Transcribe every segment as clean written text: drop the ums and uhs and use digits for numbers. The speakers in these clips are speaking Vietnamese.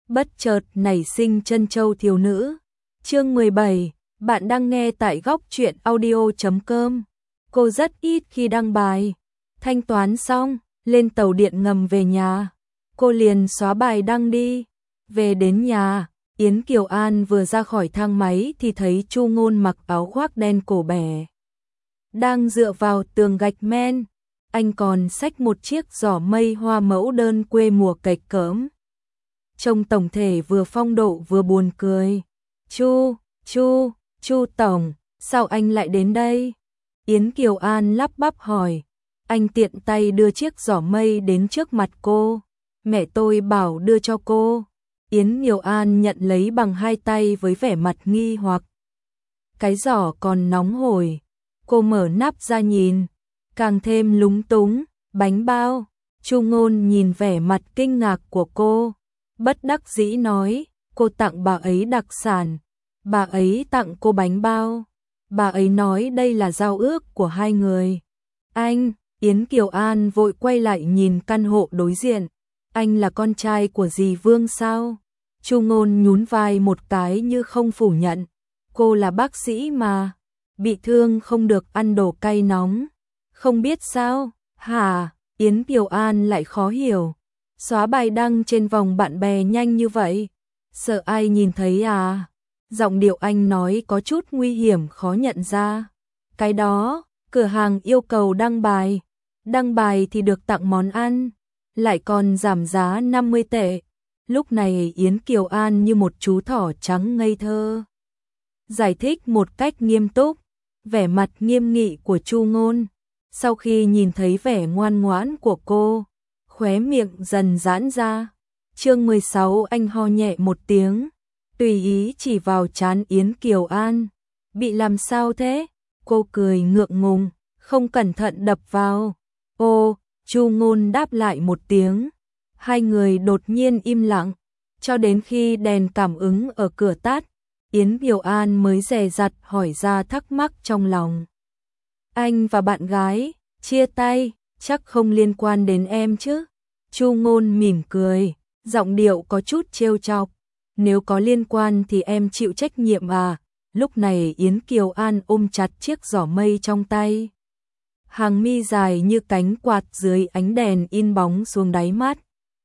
bất chợt nảy sinh chân châu thiếu nữ. Chương 17, bạn đang nghe tại góc truyện audio.com. Cô rất ít khi đăng bài. Thanh toán xong, lên tàu điện ngầm về nhà. Cô liền xóa bài đăng đi. Về đến nhà, Yến Kiều An vừa ra khỏi thang máy thì thấy Chu Ngôn mặc áo khoác đen cổ bẻ, đang dựa vào tường gạch men. Anh còn xách một chiếc giỏ mây hoa mẫu đơn quê mùa cạch cỡm. Trông tổng thể vừa phong độ vừa buồn cười. Chu tổng, sao anh lại đến đây? Yến Kiều An lắp bắp hỏi. Anh tiện tay đưa chiếc giỏ mây đến trước mặt cô. Mẹ tôi bảo đưa cho cô. Yến Kiều An nhận lấy bằng hai tay với vẻ mặt nghi hoặc. Cái giỏ còn nóng hổi. Cô mở nắp ra nhìn, càng thêm lúng túng. Bánh bao. Chu Ngôn nhìn vẻ mặt kinh ngạc của cô, bất đắc dĩ nói, cô tặng bà ấy đặc sản, bà ấy tặng cô bánh bao, bà ấy nói đây là giao ước của hai người. Anh, Yến Kiều An vội quay lại nhìn căn hộ đối diện. Anh là con trai của dì Vương sao? Chu Ngôn nhún vai một cái như không phủ nhận. Cô là bác sĩ mà, bị thương không được ăn đồ cay nóng. Không biết sao? Hả? Yến Kiều An lại khó hiểu. Xóa bài đăng trên vòng bạn bè nhanh như vậy, sợ ai nhìn thấy à? Giọng điệu anh nói có chút nguy hiểm khó nhận ra. Cái đó, cửa hàng yêu cầu đăng bài thì được tặng món ăn, lại còn giảm giá 50 tệ. Lúc này Yến Kiều An như một chú thỏ trắng ngây thơ, giải thích một cách nghiêm túc. Vẻ mặt nghiêm nghị của Chu Ngôn, sau khi nhìn thấy vẻ ngoan ngoãn của cô, khóe miệng dần giãn ra. Chương 16, anh ho nhẹ một tiếng, tùy ý chỉ vào trán Yến Kiều An. Bị làm sao thế? Cô cười ngượng ngùng, không cẩn thận đập vào. Ô, Chu Ngôn đáp lại một tiếng. Hai người đột nhiên im lặng, cho đến khi đèn cảm ứng ở cửa tắt, Yến Kiều An mới dè dặt hỏi ra thắc mắc trong lòng. Anh và bạn gái chia tay, chắc không liên quan đến em chứ? Chu Ngôn mỉm cười, giọng điệu có chút trêu chọc. Nếu có liên quan thì em chịu trách nhiệm à? Lúc này Yến Kiều An ôm chặt chiếc giỏ mây trong tay. Hàng mi dài như cánh quạt dưới ánh đèn in bóng xuống đáy mắt.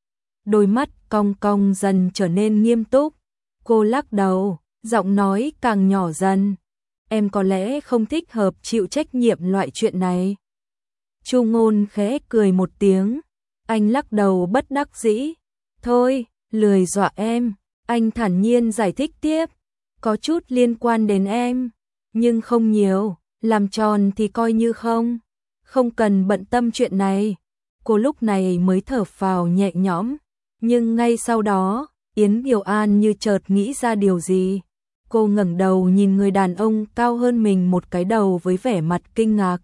Đôi mắt cong cong dần trở nên nghiêm túc. Cô lắc đầu, giọng nói càng nhỏ dần. Em có lẽ không thích hợp chịu trách nhiệm loại chuyện này. Chu Ngôn khẽ cười một tiếng. Anh lắc đầu bất đắc dĩ. Thôi, lười dọa em. Anh thản nhiên giải thích tiếp. Có chút liên quan đến em, nhưng không nhiều. Làm tròn thì coi như không. Không cần bận tâm chuyện này. Cô lúc này mới thở phào nhẹ nhõm. Nhưng ngay sau đó, Yến Kiều An như chợt nghĩ ra điều gì. Cô ngẩng đầu nhìn người đàn ông cao hơn mình một cái đầu với vẻ mặt kinh ngạc.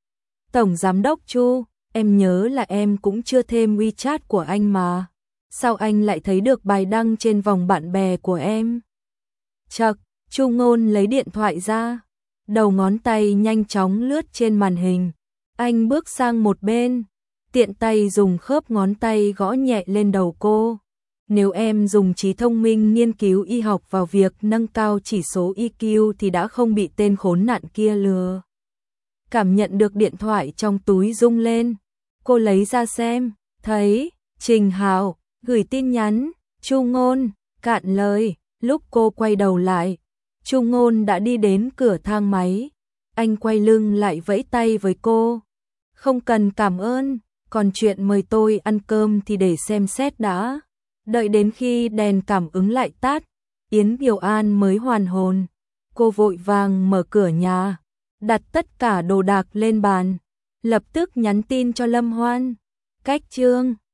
Tổng giám đốc Chu, em nhớ là em cũng chưa thêm WeChat của anh mà. Sao anh lại thấy được bài đăng trên vòng bạn bè của em? Chậc, Chu Ngôn lấy điện thoại ra. Đầu ngón tay nhanh chóng lướt trên màn hình. Anh bước sang một bên, tiện tay dùng khớp ngón tay gõ nhẹ lên đầu cô. Nếu em dùng trí thông minh nghiên cứu y học vào việc nâng cao chỉ số EQ thì đã không bị tên khốn nạn kia lừa. Cảm nhận được điện thoại trong túi rung lên, cô lấy ra xem, thấy Trình Hào gửi tin nhắn. Chu Ngôn, cạn lời. Lúc cô quay đầu lại, Chu Ngôn đã đi đến cửa thang máy. Anh quay lưng lại vẫy tay với cô. Không cần cảm ơn, còn chuyện mời tôi ăn cơm thì để xem xét đã. Đợi đến khi đèn cảm ứng lại tắt, Yến Kiều An mới hoàn hồn. Cô vội vàng mở cửa nhà, đặt tất cả đồ đạc lên bàn, lập tức nhắn tin cho Lâm Hoan. Cách chương